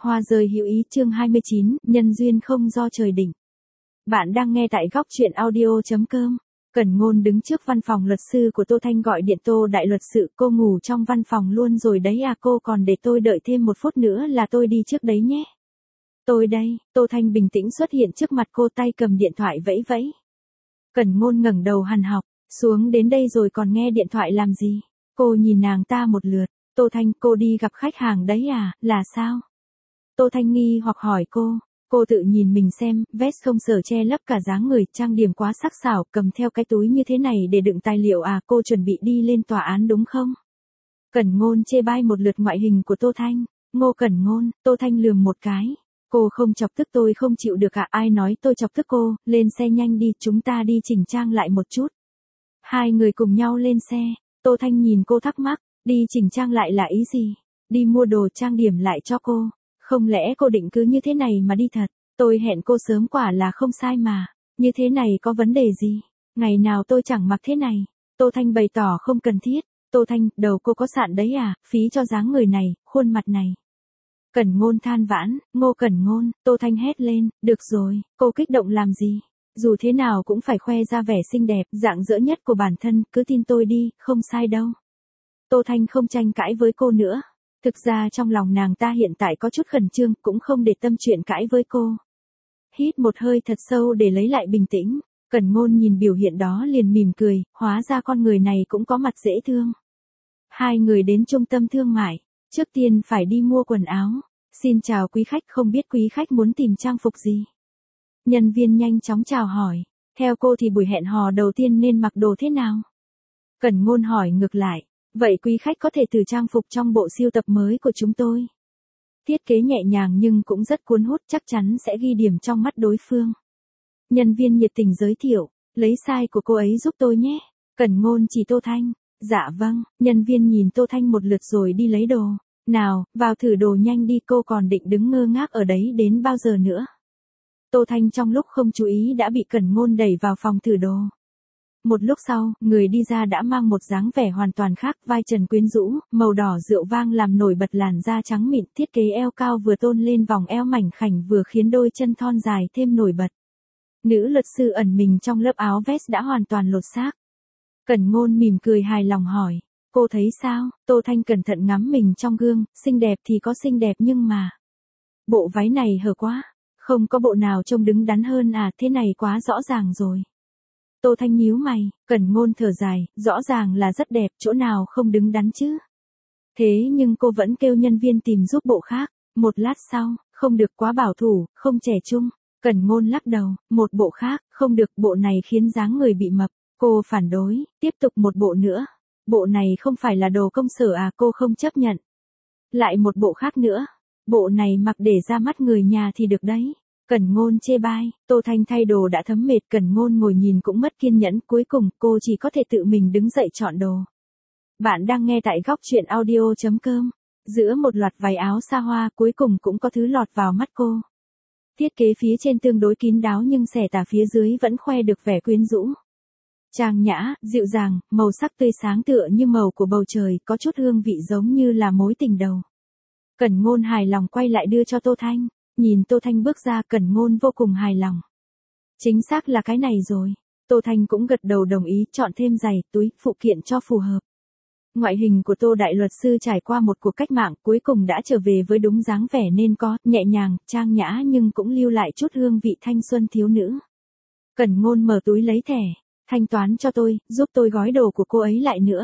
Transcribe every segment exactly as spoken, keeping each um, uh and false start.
Hoa rơi hữu ý chương hai mươi chín, nhân duyên không do trời định. Bạn đang nghe tại góc chuyện audio chấm com. Cẩn Ngôn đứng trước văn phòng luật sư của Tô Thanh gọi điện: Tô đại luật sự, cô ngủ trong văn phòng luôn rồi đấy à? Cô còn để tôi đợi thêm một phút nữa là tôi đi trước đấy nhé. Tôi đây. Tô Thanh bình tĩnh xuất hiện trước mặt cô, tay cầm điện thoại vẫy vẫy. Cẩn Ngôn ngẩng đầu hằn học, xuống đến đây rồi còn nghe điện thoại làm gì? Cô nhìn nàng ta một lượt. Tô Thanh, cô đi gặp khách hàng đấy à, là sao? Tô Thanh nghi hoặc hỏi cô. Cô tự nhìn mình xem, vest không sở che lấp cả dáng người, trang điểm quá sắc sảo, cầm theo cái túi như thế này để đựng tài liệu à? Cô chuẩn bị đi lên tòa án đúng không? Cẩn Ngôn chê bai một lượt ngoại hình của Tô Thanh. Ngô Cẩn Ngôn. Tô Thanh lườm một cái. Cô không chọc tức tôi không chịu được à? Ai nói tôi chọc tức cô? Lên xe nhanh đi, chúng ta đi chỉnh trang lại một chút. Hai người cùng nhau lên xe. Tô Thanh nhìn cô thắc mắc. Đi chỉnh trang lại là ý gì? Đi mua đồ trang điểm lại cho cô. Không lẽ cô định cứ như thế này mà đi thật? Tôi hẹn cô sớm quả là không sai mà. Như thế này có vấn đề gì? Ngày nào tôi chẳng mặc thế này. Tô Thanh bày tỏ không cần thiết. Tô Thanh, đầu cô có sạn đấy à? Phí cho dáng người này, khuôn mặt này. Cẩn Ngôn than vãn. Ngô Cẩn Ngôn. Tô Thanh hét lên. Được rồi, cô kích động làm gì? Dù thế nào cũng phải khoe ra vẻ xinh đẹp, rạng rỡ nhất của bản thân, cứ tin tôi đi, không sai đâu. Tô Thanh không tranh cãi với cô nữa. Thực ra trong lòng nàng ta hiện tại có chút khẩn trương, cũng không để tâm chuyện cãi với cô. Hít một hơi thật sâu để lấy lại bình tĩnh, Cẩn Ngôn nhìn biểu hiện đó liền mỉm cười, hóa ra con người này cũng có mặt dễ thương. Hai người đến trung tâm thương mại, trước tiên phải đi mua quần áo. Xin chào quý khách, không biết quý khách muốn tìm trang phục gì? Nhân viên nhanh chóng chào hỏi, theo cô thì buổi hẹn hò đầu tiên nên mặc đồ thế nào? Cẩn Ngôn hỏi ngược lại. Vậy quý khách có thể thử trang phục trong bộ sưu tập mới của chúng tôi. Thiết kế nhẹ nhàng nhưng cũng rất cuốn hút, chắc chắn sẽ ghi điểm trong mắt đối phương. Nhân viên nhiệt tình giới thiệu, lấy size của cô ấy giúp tôi nhé. Cẩn Ngôn chỉ Tô Thanh. Dạ vâng, nhân viên nhìn Tô Thanh một lượt rồi đi lấy đồ. Nào, vào thử đồ nhanh đi, cô còn định đứng ngơ ngác ở đấy đến bao giờ nữa. Tô Thanh trong lúc không chú ý đã bị Cẩn Ngôn đẩy vào phòng thử đồ. Một lúc sau, người đi ra đã mang một dáng vẻ hoàn toàn khác, vai trần quyến rũ, màu đỏ rượu vang làm nổi bật làn da trắng mịn, thiết kế eo cao vừa tôn lên vòng eo mảnh khảnh vừa khiến đôi chân thon dài thêm nổi bật. Nữ luật sư ẩn mình trong lớp áo vest đã hoàn toàn lột xác. Cẩn Ngôn mỉm cười hài lòng hỏi, cô thấy sao? Tô Thanh cẩn thận ngắm mình trong gương, xinh đẹp thì có xinh đẹp nhưng mà bộ váy này hở quá, không có bộ nào trông đứng đắn hơn à? Thế này quá rõ ràng rồi. Tô Thanh nhíu mày, Cẩn Ngôn thở dài, rõ ràng là rất đẹp, chỗ nào không đứng đắn chứ? Thế nhưng cô vẫn kêu nhân viên tìm giúp bộ khác. Một lát sau, không được, quá bảo thủ, không trẻ trung. Cẩn Ngôn lắc đầu, một bộ khác, không được, bộ này khiến dáng người bị mập. Cô phản đối, tiếp tục một bộ nữa. Bộ này không phải là đồ công sở à? Cô không chấp nhận. Lại một bộ khác nữa. Bộ này mặc để ra mắt người nhà thì được đấy. Cẩn Ngôn chê bai. Tô Thanh thay đồ đã thấm mệt, Cẩn Ngôn ngồi nhìn cũng mất kiên nhẫn, cuối cùng cô chỉ có thể tự mình đứng dậy chọn đồ. Bạn đang nghe tại góc chuyện audio chấm com. Giữa một loạt váy áo xa hoa, cuối cùng cũng có thứ lọt vào mắt cô. Thiết kế phía trên tương đối kín đáo nhưng xẻ tà phía dưới vẫn khoe được vẻ quyến rũ. Trang nhã, dịu dàng, màu sắc tươi sáng tựa như màu của bầu trời, có chút hương vị giống như là mối tình đầu. Cẩn Ngôn hài lòng quay lại đưa cho Tô Thanh. Nhìn Tô Thanh bước ra, Cẩn Ngôn vô cùng hài lòng. Chính xác là cái này rồi. Tô Thanh cũng gật đầu đồng ý, chọn thêm giày, túi, phụ kiện cho phù hợp. Ngoại hình của Tô đại luật sư trải qua một cuộc cách mạng, cuối cùng đã trở về với đúng dáng vẻ nên có, nhẹ nhàng, trang nhã nhưng cũng lưu lại chút hương vị thanh xuân thiếu nữ. Cẩn Ngôn mở túi lấy thẻ, thanh toán cho tôi, giúp tôi gói đồ của cô ấy lại nữa.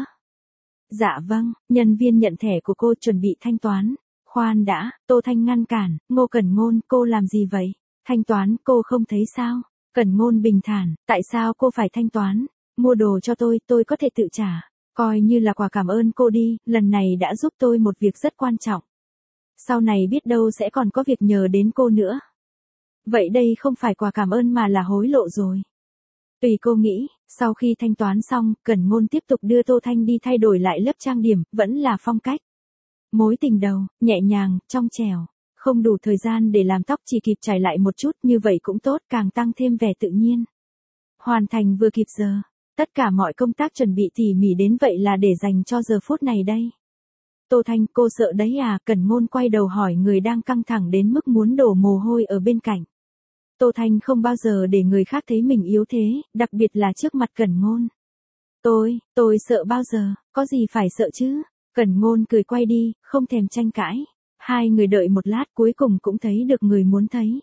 Dạ vâng, nhân viên nhận thẻ của cô chuẩn bị thanh toán. Khoan đã, Tô Thanh ngăn cản, Ngô Cẩn Ngôn, cô làm gì vậy? Thanh toán, cô không thấy sao? Cẩn Ngôn bình thản, tại sao cô phải thanh toán? Mua đồ cho tôi, tôi có thể tự trả. Coi như là quà cảm ơn cô đi, lần này đã giúp tôi một việc rất quan trọng. Sau này biết đâu sẽ còn có việc nhờ đến cô nữa. Vậy đây không phải quà cảm ơn mà là hối lộ rồi. Tùy cô nghĩ. Sau khi thanh toán xong, Cẩn Ngôn tiếp tục đưa Tô Thanh đi thay đổi lại lớp trang điểm, vẫn là phong cách. Mối tình đầu, nhẹ nhàng, trong trẻo. Không đủ thời gian để làm tóc, chỉ kịp chải lại một chút, như vậy cũng tốt, càng tăng thêm vẻ tự nhiên. Hoàn thành vừa kịp giờ. Tất cả mọi công tác chuẩn bị tỉ mỉ đến vậy là để dành cho giờ phút này đây. Tô Thanh, cô sợ đấy à? Cẩn Ngôn quay đầu hỏi người đang căng thẳng đến mức muốn đổ mồ hôi ở bên cạnh. Tô Thanh không bao giờ để người khác thấy mình yếu thế, đặc biệt là trước mặt Cẩn Ngôn. Tôi, tôi sợ bao giờ, có gì phải sợ chứ? Cẩn Ngôn cười quay đi, không thèm tranh cãi. Hai người đợi một lát cuối cùng cũng thấy được người muốn thấy.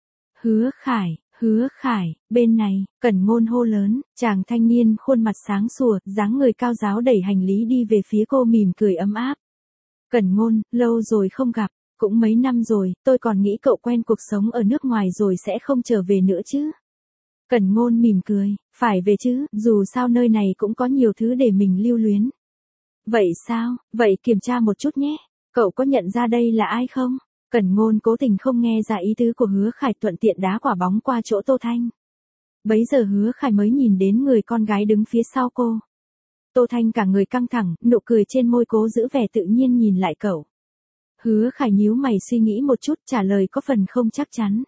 Hứa Khải, Hứa Khải, bên này, Cẩn Ngôn hô lớn, chàng thanh niên khuôn mặt sáng sủa, dáng người cao ráo đẩy hành lý đi về phía cô mỉm cười ấm áp. Cẩn Ngôn, lâu rồi không gặp, cũng mấy năm rồi, tôi còn nghĩ cậu quen cuộc sống ở nước ngoài rồi sẽ không trở về nữa chứ. Cẩn Ngôn mỉm cười, phải về chứ, dù sao nơi này cũng có nhiều thứ để mình lưu luyến. Vậy sao, vậy kiểm tra một chút nhé, cậu có nhận ra đây là ai không? Cẩn Ngôn cố tình không nghe ra ý tứ của Hứa Khải, thuận tiện đá quả bóng qua chỗ Tô Thanh. Bấy giờ Hứa Khải mới nhìn đến người con gái đứng phía sau cô. Tô Thanh cả người căng thẳng, nụ cười trên môi cố giữ vẻ tự nhiên nhìn lại cậu. Hứa Khải nhíu mày suy nghĩ một chút, trả lời có phần không chắc chắn.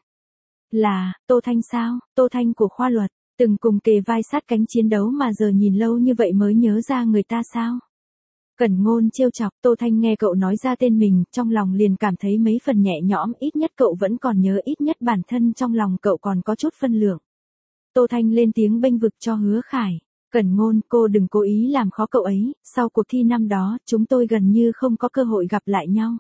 Là, Tô Thanh sao? Tô Thanh của khoa luật, từng cùng kề vai sát cánh chiến đấu mà giờ nhìn lâu như vậy mới nhớ ra người ta sao? Cẩn Ngôn trêu chọc. Tô Thanh nghe cậu nói ra tên mình, trong lòng liền cảm thấy mấy phần nhẹ nhõm, ít nhất cậu vẫn còn nhớ, ít nhất bản thân trong lòng cậu còn có chút phân lượng. Tô Thanh lên tiếng bênh vực cho Hứa Khải. Cẩn Ngôn, cô đừng cố ý làm khó cậu ấy, sau cuộc thi năm đó, chúng tôi gần như không có cơ hội gặp lại nhau.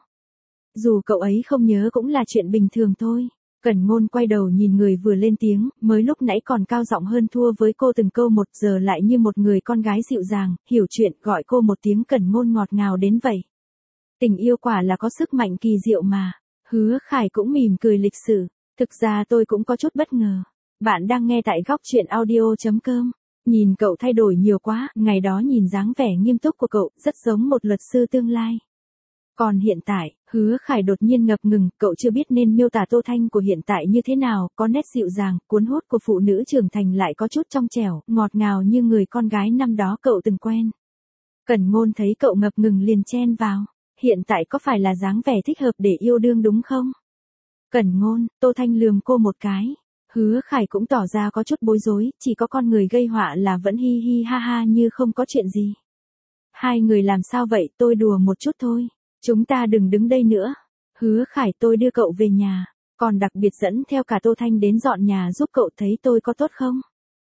Dù cậu ấy không nhớ cũng là chuyện bình thường thôi. Cẩn Ngôn quay đầu nhìn người vừa lên tiếng, mới lúc nãy còn cao giọng hơn thua với cô từng câu một, giờ lại như một người con gái dịu dàng, hiểu chuyện, gọi cô một tiếng Cẩn Ngôn ngọt ngào đến vậy. Tình yêu quả là có sức mạnh kỳ diệu mà. Hứa Khải cũng mỉm cười lịch sự. Thực ra tôi cũng có chút bất ngờ. Bạn đang nghe tại góc truyện audio chấm com. Nhìn cậu thay đổi nhiều quá, ngày đó nhìn dáng vẻ nghiêm túc của cậu, rất giống một luật sư tương lai. Còn hiện tại, Hứa Khải đột nhiên ngập ngừng, cậu chưa biết nên miêu tả Tô Thanh của hiện tại như thế nào, có nét dịu dàng, cuốn hút của phụ nữ trưởng thành lại có chút trong trẻo, ngọt ngào như người con gái năm đó cậu từng quen. Cẩn Ngôn thấy cậu ngập ngừng liền chen vào, hiện tại có phải là dáng vẻ thích hợp để yêu đương đúng không? Cẩn Ngôn, Tô Thanh lườm cô một cái. Hứa Khải cũng tỏ ra có chút bối rối, chỉ có con người gây họa là vẫn hi hi ha ha như không có chuyện gì. Hai người làm sao vậy, tôi đùa một chút thôi. Chúng ta đừng đứng đây nữa. Hứa Khải, tôi đưa cậu về nhà, còn đặc biệt dẫn theo cả Tô Thanh đến dọn nhà giúp cậu, thấy tôi có tốt không?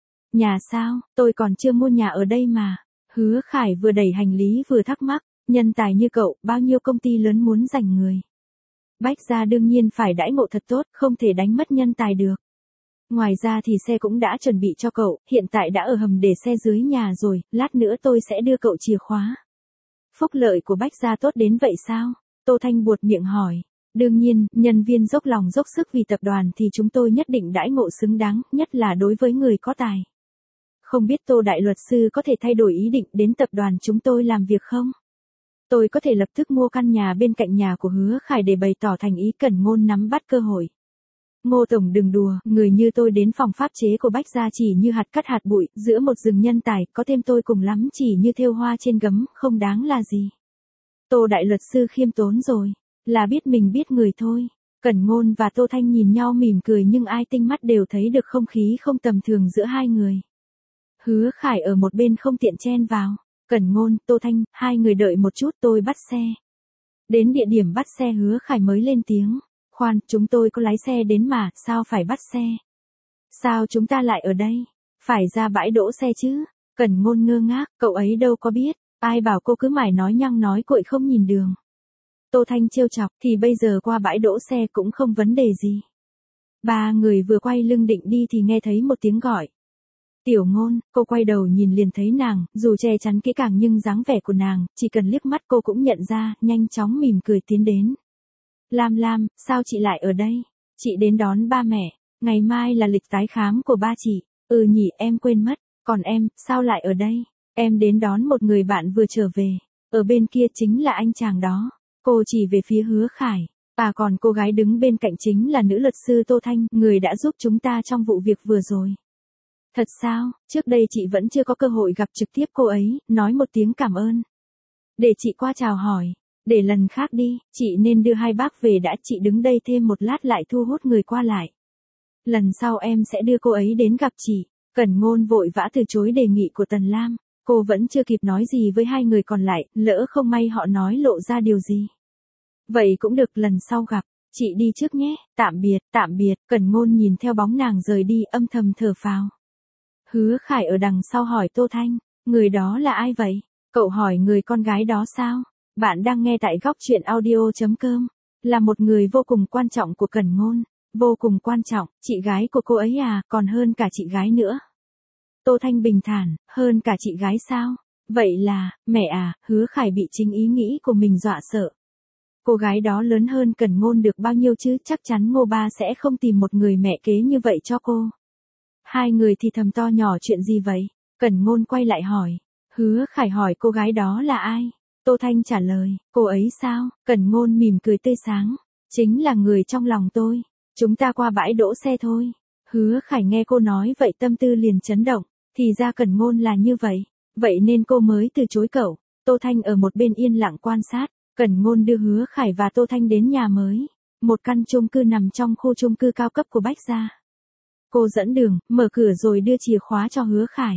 Nhà sao, tôi còn chưa mua nhà ở đây mà. Hứa Khải vừa đẩy hành lý vừa thắc mắc, nhân tài như cậu, bao nhiêu công ty lớn muốn giành người. Bách gia đương nhiên phải đãi ngộ thật tốt, không thể đánh mất nhân tài được. Ngoài ra thì xe cũng đã chuẩn bị cho cậu, hiện tại đã ở hầm để xe dưới nhà rồi, lát nữa tôi sẽ đưa cậu chìa khóa. Phúc lợi của Bách gia tốt đến vậy sao? Tô Thanh buột miệng hỏi. Đương nhiên, nhân viên dốc lòng dốc sức vì tập đoàn thì chúng tôi nhất định đãi ngộ xứng đáng, nhất là đối với người có tài. Không biết Tô đại luật sư có thể thay đổi ý định đến tập đoàn chúng tôi làm việc không? Tôi có thể lập tức mua căn nhà bên cạnh nhà của Hứa Khải để bày tỏ thành ý. Cẩn Ngôn nắm bắt cơ hội. Ngô tổng đừng đùa, người như tôi đến phòng pháp chế của Bách gia chỉ như hạt cắt hạt bụi, giữa một rừng nhân tài, có thêm tôi cùng lắm chỉ như thêu hoa trên gấm, không đáng là gì. Tô đại luật sư khiêm tốn rồi, là biết mình biết người thôi. Cẩn Ngôn và Tô Thanh nhìn nhau mỉm cười nhưng ai tinh mắt đều thấy được không khí không tầm thường giữa hai người. Hứa Khải ở một bên không tiện chen vào. Cẩn Ngôn, Tô Thanh, hai người đợi một chút, tôi bắt xe. Đến địa điểm bắt xe Hứa Khải mới lên tiếng. Khoan, chúng tôi có lái xe đến mà, sao phải bắt xe? Sao chúng ta lại ở đây? Phải ra bãi đỗ xe chứ? Cẩn Ngôn ngơ ngác, cậu ấy đâu có biết, ai bảo cô cứ mải nói nhăng nói cuội không nhìn đường. Tô Thanh trêu chọc, thì bây giờ qua bãi đỗ xe cũng không vấn đề gì. Ba người vừa quay lưng định đi thì nghe thấy một tiếng gọi. Tiểu Ngôn, cô quay đầu nhìn liền thấy nàng, dù che chắn kỹ càng nhưng dáng vẻ của nàng, chỉ cần liếc mắt cô cũng nhận ra, nhanh chóng mỉm cười tiến đến. Lam Lam, sao chị lại ở đây? Chị đến đón ba mẹ, ngày mai là lịch tái khám của ba chị. Ừ nhỉ, em quên mất, còn em, sao lại ở đây? Em đến đón một người bạn vừa trở về, ở bên kia chính là anh chàng đó. Cô chỉ về phía Hứa Khải, và còn cô gái đứng bên cạnh chính là nữ luật sư Tô Thanh, người đã giúp chúng ta trong vụ việc vừa rồi. Thật sao, trước đây chị vẫn chưa có cơ hội gặp trực tiếp cô ấy, nói một tiếng cảm ơn. Để chị qua chào hỏi. Để lần khác đi, chị nên đưa hai bác về đã, chị đứng đây thêm một lát lại thu hút người qua lại. Lần sau em sẽ đưa cô ấy đến gặp chị. Cẩn Ngôn vội vã từ chối đề nghị của Tần Lam. Cô vẫn chưa kịp nói gì với hai người còn lại, lỡ không may họ nói lộ ra điều gì. Vậy cũng được, lần sau gặp, chị đi trước nhé, tạm biệt, tạm biệt, Cẩn Ngôn nhìn theo bóng nàng rời đi âm thầm thở phào. Hứa Khải ở đằng sau hỏi Tô Thanh, người đó là ai vậy? Cậu hỏi người con gái đó sao? Bạn đang nghe tại góc truyện audio.com, là một người vô cùng quan trọng của Cẩn Ngôn, vô cùng quan trọng, chị gái của cô ấy à, còn hơn cả chị gái nữa. Tô Thanh bình thản, hơn cả chị gái sao? Vậy là, mẹ à, Hứa Khải bị chính ý nghĩ của mình dọa sợ. Cô gái đó lớn hơn Cẩn Ngôn được bao nhiêu chứ, chắc chắn Ngô Ba sẽ không tìm một người mẹ kế như vậy cho cô. Hai người thì thầm to nhỏ chuyện gì vậy? Cẩn Ngôn quay lại hỏi. Hứa Khải hỏi cô gái đó là ai? Tô Thanh trả lời, cô ấy sao? Cẩn Ngôn mỉm cười tươi sáng. Chính là người trong lòng tôi. Chúng ta qua bãi đỗ xe thôi. Hứa Khải nghe cô nói vậy tâm tư liền chấn động. Thì ra Cẩn Ngôn là như vậy. Vậy nên cô mới từ chối cậu. Tô Thanh ở một bên yên lặng quan sát. Cẩn Ngôn đưa Hứa Khải và Tô Thanh đến nhà mới. Một căn chung cư nằm trong khu chung cư cao cấp của Bách Gia. Cô dẫn đường, mở cửa rồi đưa chìa khóa cho Hứa Khải.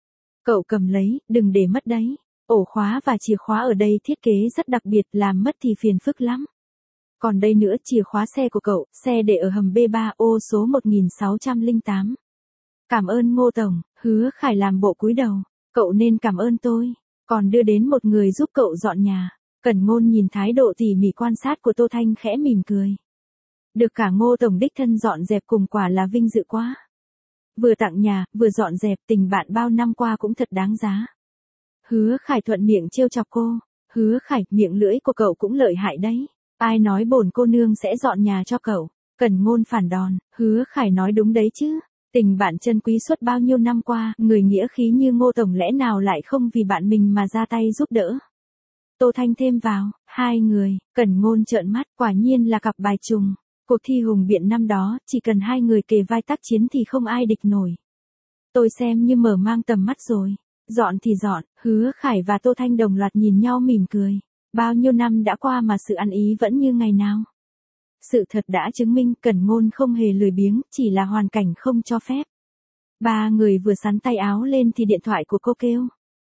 Cậu cầm lấy, đừng để mất đấy. Ổ khóa và chìa khóa ở đây thiết kế rất đặc biệt, làm mất thì phiền phức lắm. Còn đây nữa, chìa khóa xe của cậu, xe để ở hầm B ba ô số một nghìn sáu trăm lẻ tám. Cảm ơn Ngô Tổng. Hứa Khải làm bộ cúi đầu. Cậu nên cảm ơn tôi. Còn đưa đến một người giúp cậu dọn nhà. Cẩn Ngôn nhìn thái độ tỉ mỉ quan sát của Tô Thanh khẽ mỉm cười. Được cả Ngô Tổng đích thân dọn dẹp cùng quả là vinh dự quá. Vừa tặng nhà, vừa dọn dẹp, tình bạn bao năm qua cũng thật đáng giá. Hứa Khải thuận miệng trêu chọc cô. Hứa Khải, miệng lưỡi của cậu cũng lợi hại đấy. Ai nói bổn cô nương sẽ dọn nhà cho cậu? Cẩn Ngôn phản đòn. Hứa Khải nói đúng đấy chứ. Tình bạn chân quý suốt bao nhiêu năm qua, người nghĩa khí như Ngô Tổng lẽ nào lại không vì bạn mình mà ra tay giúp đỡ. Tô Thanh thêm vào, hai người, Cẩn Ngôn trợn mắt, quả nhiên là cặp bài trùng. Cuộc thi hùng biện năm đó, chỉ cần hai người kề vai tác chiến thì không ai địch nổi. Tôi xem như mở mang tầm mắt rồi. Dọn thì dọn, Hứa Khải và Tô Thanh đồng loạt nhìn nhau mỉm cười. Bao nhiêu năm đã qua mà sự ăn ý vẫn như ngày nào. Sự thật đã chứng minh Cẩn Ngôn không hề lười biếng, chỉ là hoàn cảnh không cho phép. Ba người vừa sắn tay áo lên thì điện thoại của cô kêu.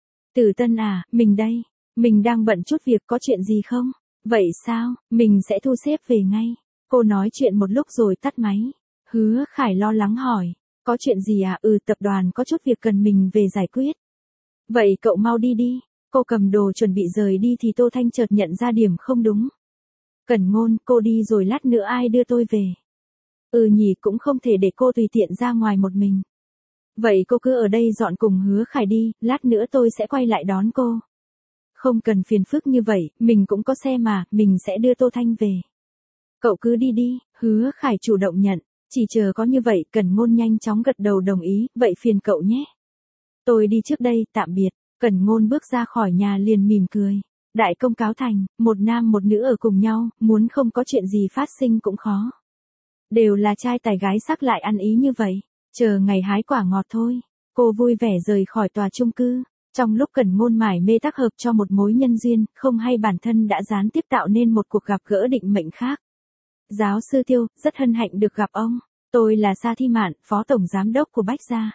Tử Tân à, mình đây. Mình đang bận chút việc, có chuyện gì không? Vậy sao, mình sẽ thu xếp về ngay. Cô nói chuyện một lúc rồi tắt máy. Hứa Khải lo lắng hỏi. Có chuyện gì à? Ừ, tập đoàn có chút việc cần mình về giải quyết. Vậy cậu mau đi đi. Cô cầm đồ chuẩn bị rời đi thì Tô Thanh chợt nhận ra điểm không đúng. Cẩn Ngôn, cô đi rồi lát nữa ai đưa tôi về? Ừ nhỉ, cũng không thể để cô tùy tiện ra ngoài một mình. Vậy cô cứ ở đây dọn cùng Hứa Khải đi, lát nữa tôi sẽ quay lại đón cô. Không cần phiền phức như vậy, mình cũng có xe mà, mình sẽ đưa Tô Thanh về. Cậu cứ đi đi, Hứa Khải chủ động nhận, chỉ chờ có như vậy, Cẩn Ngôn nhanh chóng gật đầu đồng ý, vậy phiền cậu nhé. Tôi đi trước đây, tạm biệt. Cẩn Ngôn bước ra khỏi nhà liền mỉm cười. Đại công cáo thành, một nam một nữ ở cùng nhau, muốn không có chuyện gì phát sinh cũng khó. Đều là trai tài gái sắc lại ăn ý như vậy, chờ ngày hái quả ngọt thôi. Cô vui vẻ rời khỏi tòa chung cư. Trong lúc Cẩn Ngôn mải mê tác hợp cho một mối nhân duyên, không hay bản thân đã gián tiếp tạo nên một cuộc gặp gỡ định mệnh khác. Giáo sư Tiêu, rất hân hạnh được gặp ông. Tôi là Sa Thi Mạn, Phó Tổng Giám đốc của Bách Gia.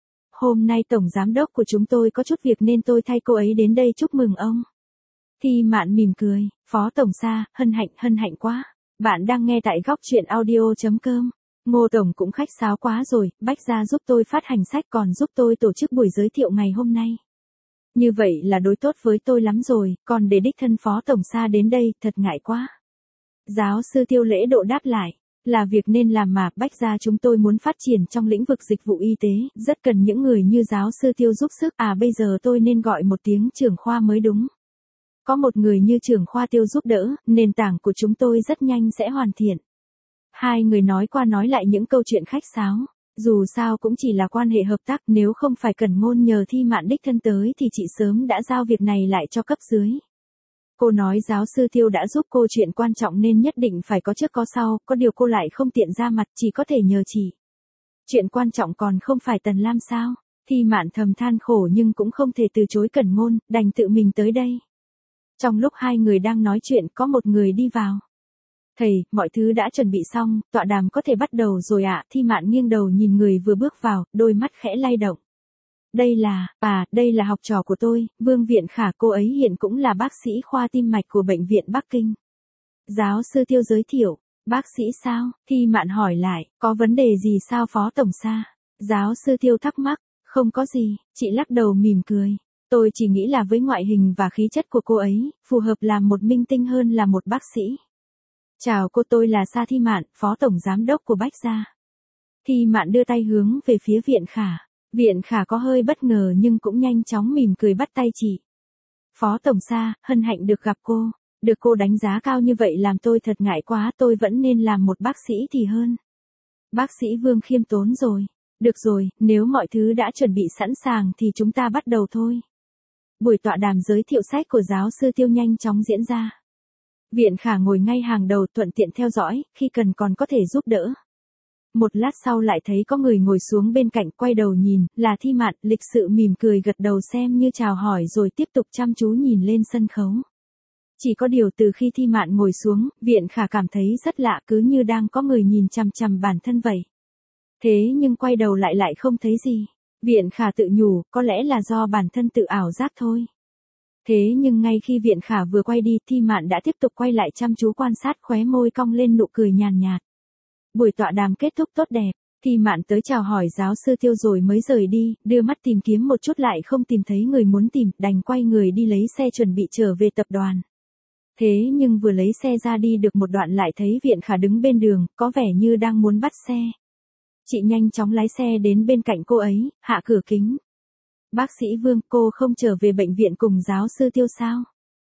Hôm nay Tổng Giám đốc của chúng tôi có chút việc nên tôi thay cô ấy đến đây chúc mừng ông. Thi Mạn mỉm cười, Phó Tổng Sa, hân hạnh, hân hạnh quá. Bạn đang nghe tại góc truyện audio.com. Ngô Tổng cũng khách sáo quá rồi, Bách Gia giúp tôi phát hành sách còn giúp tôi tổ chức buổi giới thiệu ngày hôm nay. Như vậy là đối tốt với tôi lắm rồi, còn để đích thân Phó Tổng Sa đến đây, thật ngại quá. Giáo sư Tiêu lễ độ đáp lại, là việc nên làm mà, Bách Gia chúng tôi muốn phát triển trong lĩnh vực dịch vụ y tế, rất cần những người như giáo sư Tiêu giúp sức, à bây giờ tôi nên gọi một tiếng trưởng khoa mới đúng. Có một người như trưởng khoa Tiêu giúp đỡ, nền tảng của chúng tôi rất nhanh sẽ hoàn thiện. Hai người nói qua nói lại những câu chuyện khách sáo. Dù sao cũng chỉ là quan hệ hợp tác, nếu không phải Cẩn Ngôn nhờ Thi Mạn đích thân tới thì chị sớm đã giao việc này lại cho cấp dưới. Cô nói giáo sư Tiêu đã giúp cô chuyện quan trọng nên nhất định phải có trước có sau, có điều cô lại không tiện ra mặt, chỉ có thể nhờ chị. Chuyện quan trọng còn không phải Tần Lam sao? Thi Mạn thầm than khổ nhưng cũng không thể từ chối Cẩn Ngôn, đành tự mình tới đây. Trong lúc hai người đang nói chuyện có một người đi vào. Thầy, mọi thứ đã chuẩn bị xong, tọa đàm có thể bắt đầu rồi ạ. À? Thi Mạn nghiêng đầu nhìn người vừa bước vào, đôi mắt khẽ lay động. Đây là, à, đây là học trò của tôi, Vương Viện Khả, cô ấy hiện cũng là bác sĩ khoa tim mạch của bệnh viện Bắc Kinh. Giáo sư Tiêu giới thiệu, bác sĩ sao? Thi Mạn hỏi lại, có vấn đề gì sao Phó Tổng Sa? Giáo sư Tiêu thắc mắc, không có gì, chị lắc đầu mỉm cười. Tôi chỉ nghĩ là với ngoại hình và khí chất của cô ấy, phù hợp làm một minh tinh hơn là một bác sĩ. Chào cô, tôi là Sa Thi Mạn, Phó Tổng Giám đốc của Bách Gia. Thi Mạn đưa tay hướng về phía Viện Khả. Viện Khả có hơi bất ngờ nhưng cũng nhanh chóng mỉm cười bắt tay chị. Phó Tổng Sa, hân hạnh được gặp cô. Được cô đánh giá cao như vậy làm tôi thật ngại quá, tôi vẫn nên làm một bác sĩ thì hơn. Bác sĩ Vương khiêm tốn rồi. Được rồi, nếu mọi thứ đã chuẩn bị sẵn sàng thì chúng ta bắt đầu thôi. Buổi tọa đàm giới thiệu sách của giáo sư Tiêu nhanh chóng diễn ra. Viện Khả ngồi ngay hàng đầu thuận tiện theo dõi, khi cần còn có thể giúp đỡ. Một lát sau lại thấy có người ngồi xuống bên cạnh, quay đầu nhìn, là Thi Mạn, lịch sự mỉm cười gật đầu xem như chào hỏi rồi tiếp tục chăm chú nhìn lên sân khấu. Chỉ có điều từ khi Thi Mạn ngồi xuống, Viện Khả cảm thấy rất lạ, cứ như đang có người nhìn chằm chằm bản thân vậy. Thế nhưng quay đầu lại lại không thấy gì. Viện Khả tự nhủ, có lẽ là do bản thân tự ảo giác thôi. Thế nhưng ngay khi Viện Khả vừa quay đi, Thi Mạn đã tiếp tục quay lại chăm chú quan sát, khóe môi cong lên nụ cười nhàn nhạt. Buổi tọa đàm kết thúc tốt đẹp, Thi Mạn tới chào hỏi giáo sư Tiêu rồi mới rời đi, đưa mắt tìm kiếm một chút lại không tìm thấy người muốn tìm, đành quay người đi lấy xe chuẩn bị trở về tập đoàn. Thế nhưng vừa lấy xe ra đi được một đoạn lại thấy Viện Khả đứng bên đường, có vẻ như đang muốn bắt xe. Chị nhanh chóng lái xe đến bên cạnh cô ấy, hạ cửa kính. Bác sĩ Vương, cô không trở về bệnh viện cùng giáo sư Tiêu sao?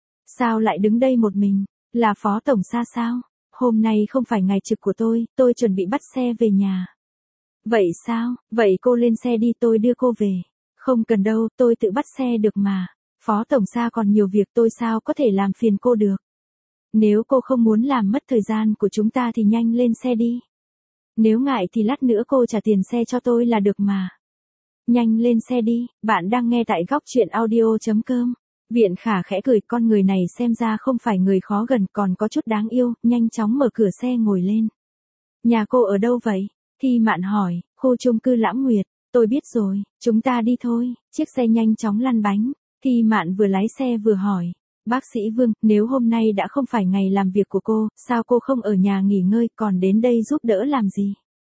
Sao lại đứng đây một mình? Là Phó Tổng Sa sao? Hôm nay không phải ngày trực của tôi, tôi chuẩn bị bắt xe về nhà. Vậy sao? Vậy cô lên xe đi, tôi đưa cô về. Không cần đâu, tôi tự bắt xe được mà. Phó Tổng Sa còn nhiều việc, tôi sao có thể làm phiền cô được. Nếu cô không muốn làm mất thời gian của chúng ta thì nhanh lên xe đi. Nếu ngại thì lát nữa cô trả tiền xe cho tôi là được mà. Nhanh lên xe đi, bạn đang nghe tại góc truyện audio chấm com. Viện Khả khẽ cười, con người này xem ra không phải người khó gần, còn có chút đáng yêu, nhanh chóng mở cửa xe ngồi lên. Nhà cô ở đâu vậy? Thi Mạn hỏi, khu chung cư Lãm Nguyệt, tôi biết rồi, chúng ta đi thôi. Chiếc xe nhanh chóng lăn bánh, Thi Mạn vừa lái xe vừa hỏi, bác sĩ Vương, nếu hôm nay đã không phải ngày làm việc của cô, sao cô không ở nhà nghỉ ngơi còn đến đây giúp đỡ làm gì?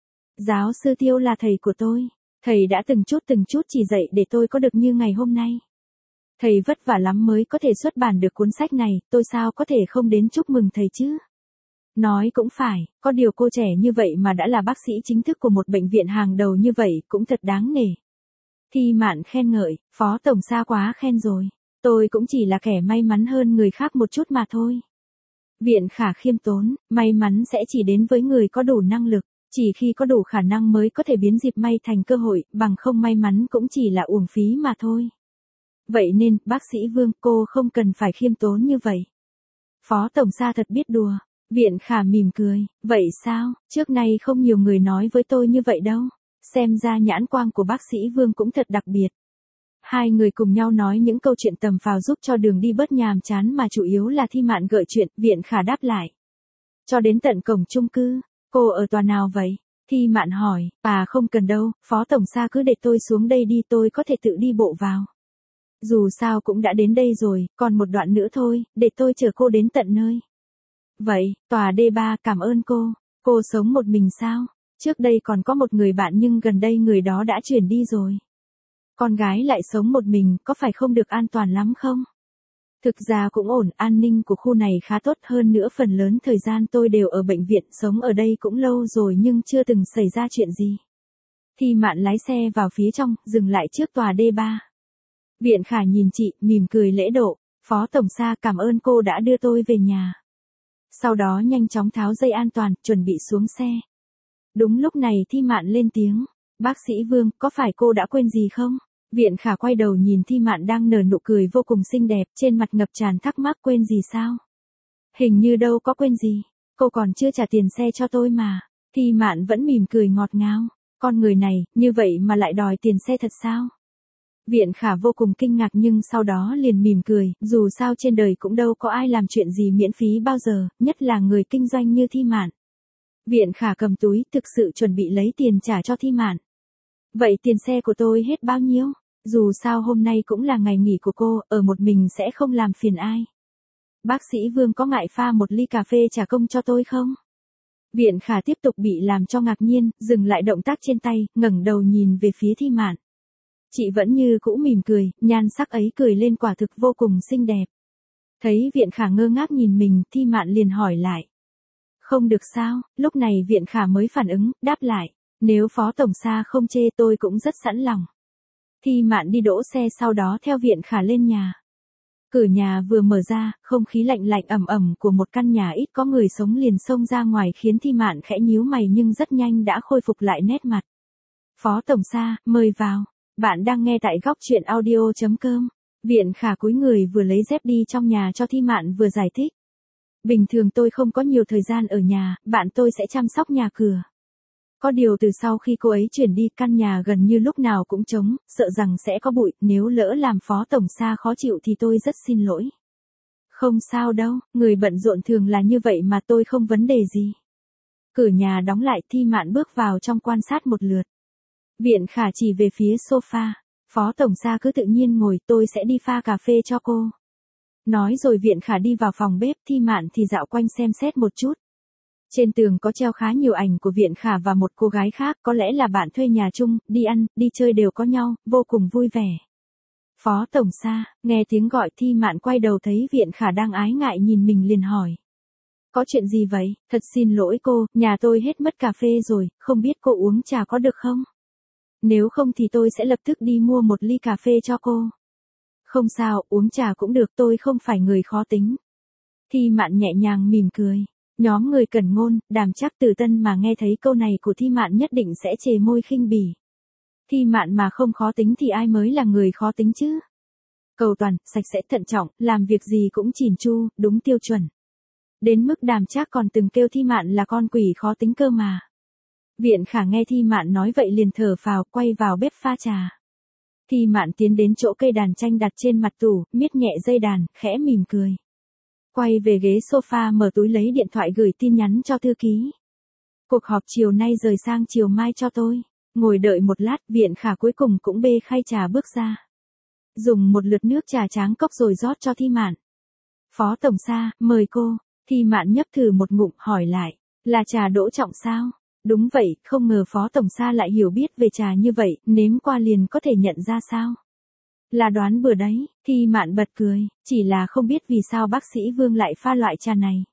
Giáo sư Tiêu là thầy của tôi, thầy đã từng chút từng chút chỉ dạy để tôi có được như ngày hôm nay. Thầy vất vả lắm mới có thể xuất bản được cuốn sách này, tôi sao có thể không đến chúc mừng thầy chứ? Nói cũng phải, có điều cô trẻ như vậy mà đã là bác sĩ chính thức của một bệnh viện hàng đầu như vậy cũng thật đáng nể. Thi Mạn khen ngợi, Phó Tổng Sa quá khen rồi, tôi cũng chỉ là kẻ may mắn hơn người khác một chút mà thôi. Viện Khả khiêm tốn, may mắn sẽ chỉ đến với người có đủ năng lực, chỉ khi có đủ khả năng mới có thể biến dịp may thành cơ hội, bằng không may mắn cũng chỉ là uổng phí mà thôi. Vậy nên, bác sĩ Vương, cô không cần phải khiêm tốn như vậy. Phó Tổng Sa thật biết đùa. Viện Khả mỉm cười, vậy sao, trước nay không nhiều người nói với tôi như vậy đâu. Xem ra nhãn quang của bác sĩ Vương cũng thật đặc biệt. Hai người cùng nhau nói những câu chuyện tầm phào giúp cho đường đi bớt nhàm chán mà chủ yếu là Thi Mạn gợi chuyện, Viện Khả đáp lại. Cho đến tận cổng chung cư, cô ở tòa nào vậy? Thi Mạn hỏi, à không cần đâu, Phó Tổng Sa cứ để tôi xuống đây đi, tôi có thể tự đi bộ vào. Dù sao cũng đã đến đây rồi, còn một đoạn nữa thôi, để tôi chở cô đến tận nơi. Vậy, tòa D ba, cảm ơn cô. Cô sống một mình sao? Trước đây còn có một người bạn nhưng gần đây người đó đã chuyển đi rồi. Con gái lại sống một mình, có phải không được an toàn lắm không? Thực ra cũng ổn, an ninh của khu này khá tốt, hơn nữa phần lớn thời gian tôi đều ở bệnh viện, sống ở đây cũng lâu rồi nhưng chưa từng xảy ra chuyện gì. Thi Mạn lái xe vào phía trong, dừng lại trước tòa D ba. Viện Khả nhìn chị, mỉm cười lễ độ, Phó Tổng Sa cảm ơn cô đã đưa tôi về nhà. Sau đó nhanh chóng tháo dây an toàn, chuẩn bị xuống xe. Đúng lúc này Thi Mạn lên tiếng, bác sĩ Vương, có phải cô đã quên gì không? Viện Khả quay đầu nhìn Thi Mạn đang nở nụ cười vô cùng xinh đẹp, trên mặt ngập tràn thắc mắc, quên gì sao? Hình như đâu có quên gì, cô còn chưa trả tiền xe cho tôi mà. Thi Mạn vẫn mỉm cười ngọt ngào, con người này, như vậy mà lại đòi tiền xe thật sao? Viện Khả vô cùng kinh ngạc nhưng sau đó liền mỉm cười, dù sao trên đời cũng đâu có ai làm chuyện gì miễn phí bao giờ, nhất là người kinh doanh như Thi Mạn. Viện Khả cầm túi, thực sự chuẩn bị lấy tiền trả cho Thi Mạn. Vậy tiền xe của tôi hết bao nhiêu? Dù sao hôm nay cũng là ngày nghỉ của cô, ở một mình sẽ không làm phiền ai. Bác sĩ Vương có ngại pha một ly cà phê trả công cho tôi không? Viện Khả tiếp tục bị làm cho ngạc nhiên, dừng lại động tác trên tay, ngẩng đầu nhìn về phía Thi Mạn. Chị vẫn như cũ mỉm cười, nhan sắc ấy cười lên quả thực vô cùng xinh đẹp. Thấy Viện Khả ngơ ngác nhìn mình, Thi Mạn liền hỏi lại. Không được sao, lúc này Viện Khả mới phản ứng, đáp lại. Nếu Phó Tổng Sa không chê tôi cũng rất sẵn lòng. Thi Mạn đi đỗ xe sau đó theo Viện Khả lên nhà. Cửa nhà vừa mở ra, không khí lạnh lạnh ẩm ẩm của một căn nhà ít có người sống liền xông ra ngoài khiến Thi Mạn khẽ nhíu mày nhưng rất nhanh đã khôi phục lại nét mặt. Phó Tổng Sa, mời vào. Bạn đang nghe tại góc truyện audio chấm com. Viện Khả cúi người vừa lấy dép đi trong nhà cho Thi Mạn vừa giải thích. Bình thường tôi không có nhiều thời gian ở nhà, bạn tôi sẽ chăm sóc nhà cửa. Có điều từ sau khi cô ấy chuyển đi, căn nhà gần như lúc nào cũng trống, sợ rằng sẽ có bụi, nếu lỡ làm Phó Tổng Sa khó chịu thì tôi rất xin lỗi. Không sao đâu, người bận rộn thường là như vậy mà, tôi không vấn đề gì. Cửa nhà đóng lại, Thi Mạn bước vào trong quan sát một lượt. Viện Khả chỉ về phía sofa. Phó Tổng Sa cứ tự nhiên ngồi, tôi sẽ đi pha cà phê cho cô. Nói rồi Viện Khả đi vào phòng bếp, Thi Mạn thì dạo quanh xem xét một chút. Trên tường có treo khá nhiều ảnh của Viện Khả và một cô gái khác, có lẽ là bạn thuê nhà chung, đi ăn, đi chơi đều có nhau, vô cùng vui vẻ. Phó Tổng Sa, nghe tiếng gọi, Thi Mạn quay đầu thấy Viện Khả đang ái ngại nhìn mình liền hỏi. Có chuyện gì vậy? Thật xin lỗi cô, nhà tôi hết mất cà phê rồi, không biết cô uống trà có được không? Nếu không thì tôi sẽ lập tức đi mua một ly cà phê cho cô. Không sao, uống trà cũng được, tôi không phải người khó tính. Thi Mạn nhẹ nhàng mỉm cười. Nhóm người Cẩn Ngôn, Đàm Trác, Từ Tân mà nghe thấy câu này của Thi Mạn nhất định sẽ chề môi khinh bỉ. Thi Mạn mà không khó tính thì ai mới là người khó tính chứ? Cầu toàn, sạch sẽ, thận trọng, làm việc gì cũng chỉn chu, đúng tiêu chuẩn. Đến mức Đàm Trác còn từng kêu Thi Mạn là con quỷ khó tính cơ mà. Viện Khả nghe Thi Mạn nói vậy liền thở phào, quay vào bếp pha trà. Thi Mạn tiến đến chỗ cây đàn tranh đặt trên mặt tủ, miết nhẹ dây đàn, khẽ mỉm cười. Quay về ghế sofa, mở túi lấy điện thoại gửi tin nhắn cho thư ký. Cuộc họp chiều nay rời sang chiều mai cho tôi. Ngồi đợi một lát, Viện Khả cuối cùng cũng bê khay trà bước ra. Dùng một lượt nước trà tráng cốc rồi rót cho Thi Mạn. Phó Tổng Sa, mời cô. Thi Mạn nhấp thử một ngụm, hỏi lại. Là trà Đỗ Trọng sao? Đúng vậy, không ngờ Phó Tổng Sa lại hiểu biết về trà như vậy, nếm qua liền có thể nhận ra sao? Là đoán bừa đấy, Thi Mạn bật cười, chỉ là không biết vì sao bác sĩ Vương lại pha loại trà này.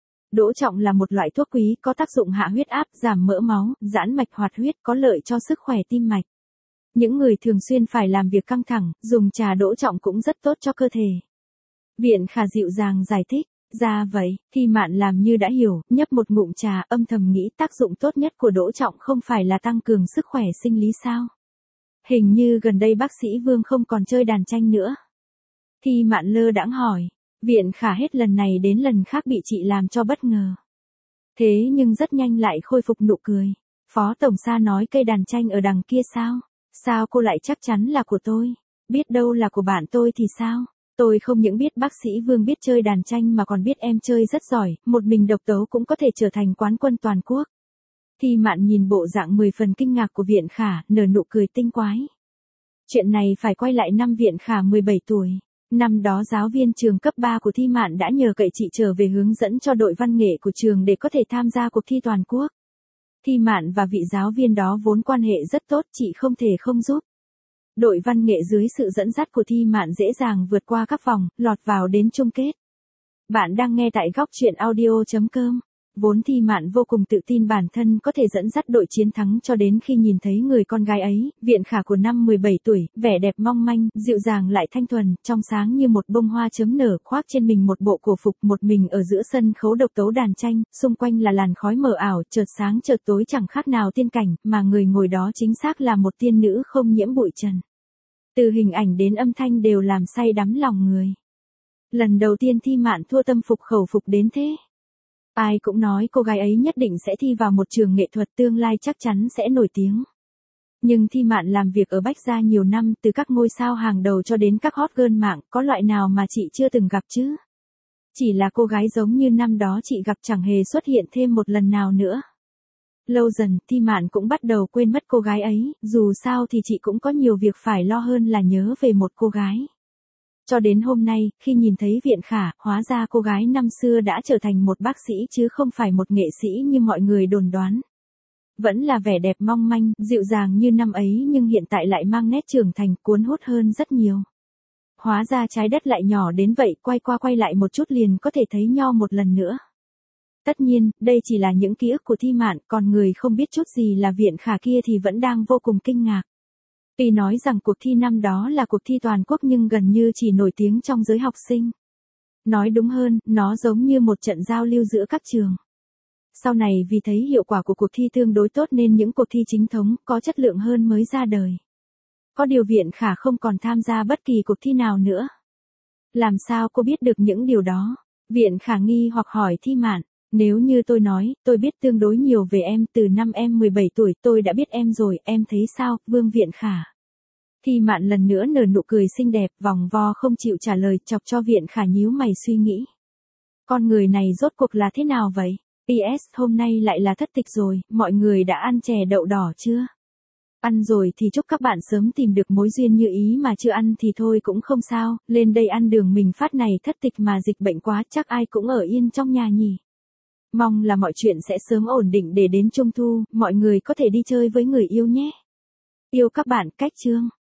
Đỗ Trọng là một loại thuốc quý, có tác dụng hạ huyết áp, giảm mỡ máu, giãn mạch hoạt huyết, có lợi cho sức khỏe tim mạch. Những người thường xuyên phải làm việc căng thẳng, dùng trà Đỗ Trọng cũng rất tốt cho cơ thể. Viện Khả dịu dàng giải thích. Ra vậy, Thi Mạn làm như đã hiểu, nhấp một ngụm trà, âm thầm nghĩ tác dụng tốt nhất của Đỗ Trọng không phải là tăng cường sức khỏe sinh lý sao? Hình như gần đây bác sĩ Vương không còn chơi đàn tranh nữa. Thi Mạn lơ đãng hỏi. Viện Khả hết lần này đến lần khác bị chị làm cho bất ngờ. Thế nhưng rất nhanh lại khôi phục nụ cười. Phó Tổng Sa nói cây đàn tranh ở đằng kia sao? Sao cô lại chắc chắn là của tôi? Biết đâu là của bạn tôi thì sao? Tôi không những biết bác sĩ Vương biết chơi đàn tranh mà còn biết em chơi rất giỏi, một mình độc tấu cũng có thể trở thành quán quân toàn quốc. Thi Mạn nhìn bộ dạng mười phần kinh ngạc của Viện Khả, nở nụ cười tinh quái. Chuyện này phải quay lại năm Viện Khả mười bảy tuổi. Năm đó giáo viên trường cấp ba của Thi Mạn đã nhờ cậy chị trở về hướng dẫn cho đội văn nghệ của trường để có thể tham gia cuộc thi toàn quốc. Thi Mạn và vị giáo viên đó vốn quan hệ rất tốt, chị không thể không giúp. Đội văn nghệ dưới sự dẫn dắt của Thi Mạn dễ dàng vượt qua các vòng, lọt vào đến chung kết. Bạn đang nghe tại góc truyện audio chấm com. Vốn Thi Mạn vô cùng tự tin bản thân có thể dẫn dắt đội chiến thắng cho đến khi nhìn thấy người con gái ấy, Viện Khả của năm mười bảy tuổi, vẻ đẹp mong manh, dịu dàng lại thanh thuần, trong sáng như một bông hoa chớm nở, khoác trên mình một bộ cổ phục, một mình ở giữa sân khấu độc tấu đàn tranh, xung quanh là làn khói mờ ảo, chợt sáng chợt tối chẳng khác nào tiên cảnh, mà người ngồi đó chính xác là một tiên nữ không nhiễm bụi trần. Từ hình ảnh đến âm thanh đều làm say đắm lòng người. Lần đầu tiên Thi Mạn thua tâm phục khẩu phục đến thế. Ai cũng nói cô gái ấy nhất định sẽ thi vào một trường nghệ thuật, tương lai chắc chắn sẽ nổi tiếng. Nhưng Thi Mạn làm việc ở Bách Gia nhiều năm, từ các ngôi sao hàng đầu cho đến các hot girl mạng, có loại nào mà chị chưa từng gặp chứ? Chỉ là cô gái giống như năm đó chị gặp chẳng hề xuất hiện thêm một lần nào nữa. Lâu dần, Thi Mạn cũng bắt đầu quên mất cô gái ấy, dù sao thì chị cũng có nhiều việc phải lo hơn là nhớ về một cô gái. Cho đến hôm nay, khi nhìn thấy Viện Khả, hóa ra cô gái năm xưa đã trở thành một bác sĩ chứ không phải một nghệ sĩ như mọi người đồn đoán. Vẫn là vẻ đẹp mong manh, dịu dàng như năm ấy nhưng hiện tại lại mang nét trưởng thành, cuốn hút hơn rất nhiều. Hóa ra trái đất lại nhỏ đến vậy, quay qua quay lại một chút liền có thể thấy Nho một lần nữa. Tất nhiên, đây chỉ là những ký ức của Thi Mạn, còn người không biết chút gì là Viện Khả kia thì vẫn đang vô cùng kinh ngạc. Tuy nói rằng cuộc thi năm đó là cuộc thi toàn quốc nhưng gần như chỉ nổi tiếng trong giới học sinh. Nói đúng hơn, nó giống như một trận giao lưu giữa các trường. Sau này vì thấy hiệu quả của cuộc thi tương đối tốt nên những cuộc thi chính thống, có chất lượng hơn mới ra đời. Có điều Viện Khả không còn tham gia bất kỳ cuộc thi nào nữa. Làm sao cô biết được những điều đó? Viện Khả nghi hoặc hỏi Thi Mạn. Nếu như tôi nói, tôi biết tương đối nhiều về em, từ năm em mười bảy tuổi tôi đã biết em rồi, em thấy sao, Vương Viện Khả? Thi Mạn lần nữa nở nụ cười xinh đẹp, vòng vo không chịu trả lời, chọc cho Viện Khả nhíu mày suy nghĩ. Con người này rốt cuộc là thế nào vậy? pê ét hôm nay lại là thất tịch rồi, mọi người đã ăn chè đậu đỏ chưa? Ăn rồi thì chúc các bạn sớm tìm được mối duyên như ý, mà chưa ăn thì thôi cũng không sao, lên đây ăn đường mình phát này thất tịch mà dịch bệnh quá chắc ai cũng ở yên trong nhà nhỉ. Mong là mọi chuyện sẽ sớm ổn định để đến Trung thu, mọi người có thể đi chơi với người yêu nhé. Yêu các bạn, Cách Chương.